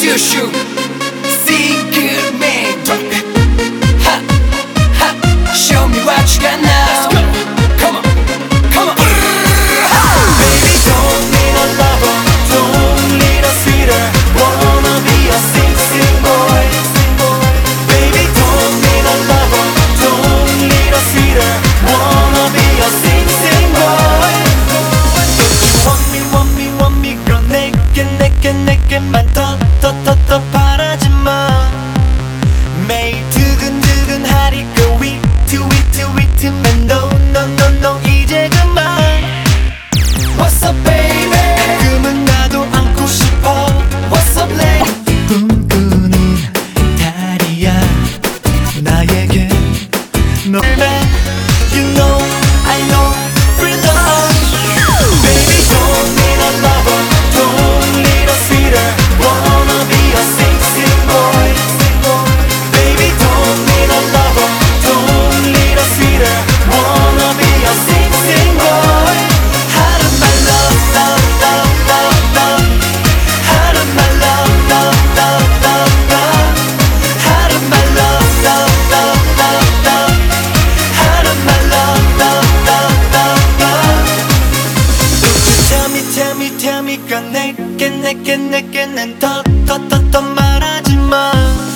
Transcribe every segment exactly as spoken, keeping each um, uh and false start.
you shoot. Secret man, drop it. Ha, ha. Show me what you got now. Let's go. Come on, come on. Baby, don't need a lover, don't need a sweeter. Wanna be a sing sing boy. Baby, don't need a lover, don't need a sweeter. Wanna be a sing sing boy. Don't you want me, want me, want me, girl? 내게 내게 내게만 더 더 더 더 바라지 마. 매일 두근두근하니까 위트 위트 위트만 no no no no 이제 그만. What's up baby? 가끔은 나도 안고 싶어. What's up lady? 꿈꾸는 달이야 나에게 너만. You know I know freedom. Baby don't need a lover, don't need a sweeter. Wanna be a sing sing boy. Baby don't need a lover, don't need a sweeter. Wanna be a sing sing boy. Out of my love, love, love, love, love. Out of my love, love, love, love, love. Out of my love, love, love, love, love. Out of my love, love, love, love, love. Don't you tell me, tell me, tell me, girl, 내게 내게 내게는 더 더 더 더 말하지 마.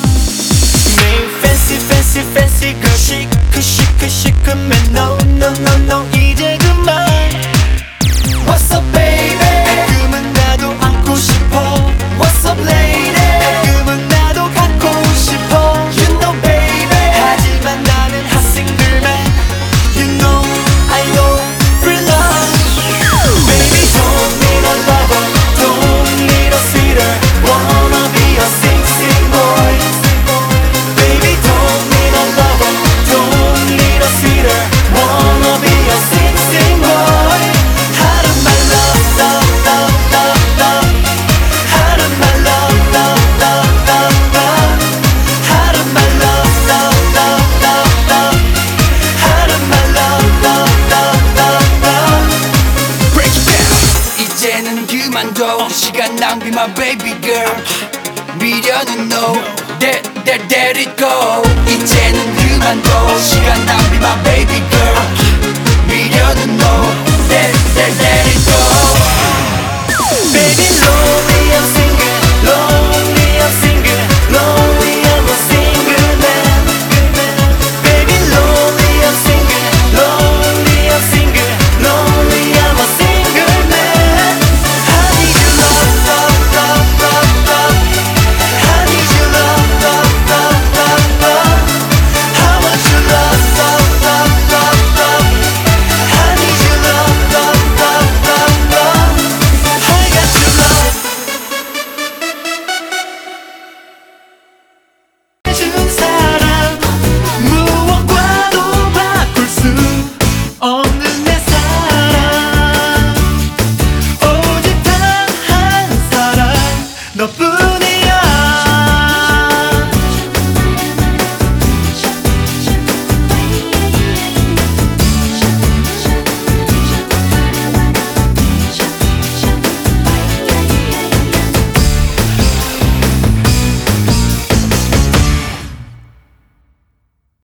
매일 fancy fancy fancy girl 시크 시크 시크면 no no no no 이제 그만. What's up baby? 가끔은 나도 안고 싶어. What's up lady? 가끔은 나도 갖고 싶어. You know baby. 하지만 나는 hot single man. You know I know free love. Baby don't need a lover, don't need a sweeter. Wanna be a sing sing boy. Baby don't need a lover, don't need a sweeter. Wanna be a sing sing boy. Out of my love, love, love, love, love. Out of my love, love, love, love, love. Out of my love, love, love, love, love. Out of my love, love, love, love, love. Break it down. 이제는 그만둬. 시간 낭비 my baby girl. 미련은 no. Let, let, let it go. 이제는 그만둬. 시간 낭비 my baby girl. 미련은 no. Let, let, let it go. Baby lonely I'm single, lonely I'm single, lonely I'm a single man. Baby lonely I'm single, lonely I'm single, lonely I'm a single man. I need your love, love, love, love, love. I need your love, love, love, love, love. I want your love, love, love, love, love. I need your love, love, love, love, love. I got your love. 준 사람 무엇과도 바꿀 수 없는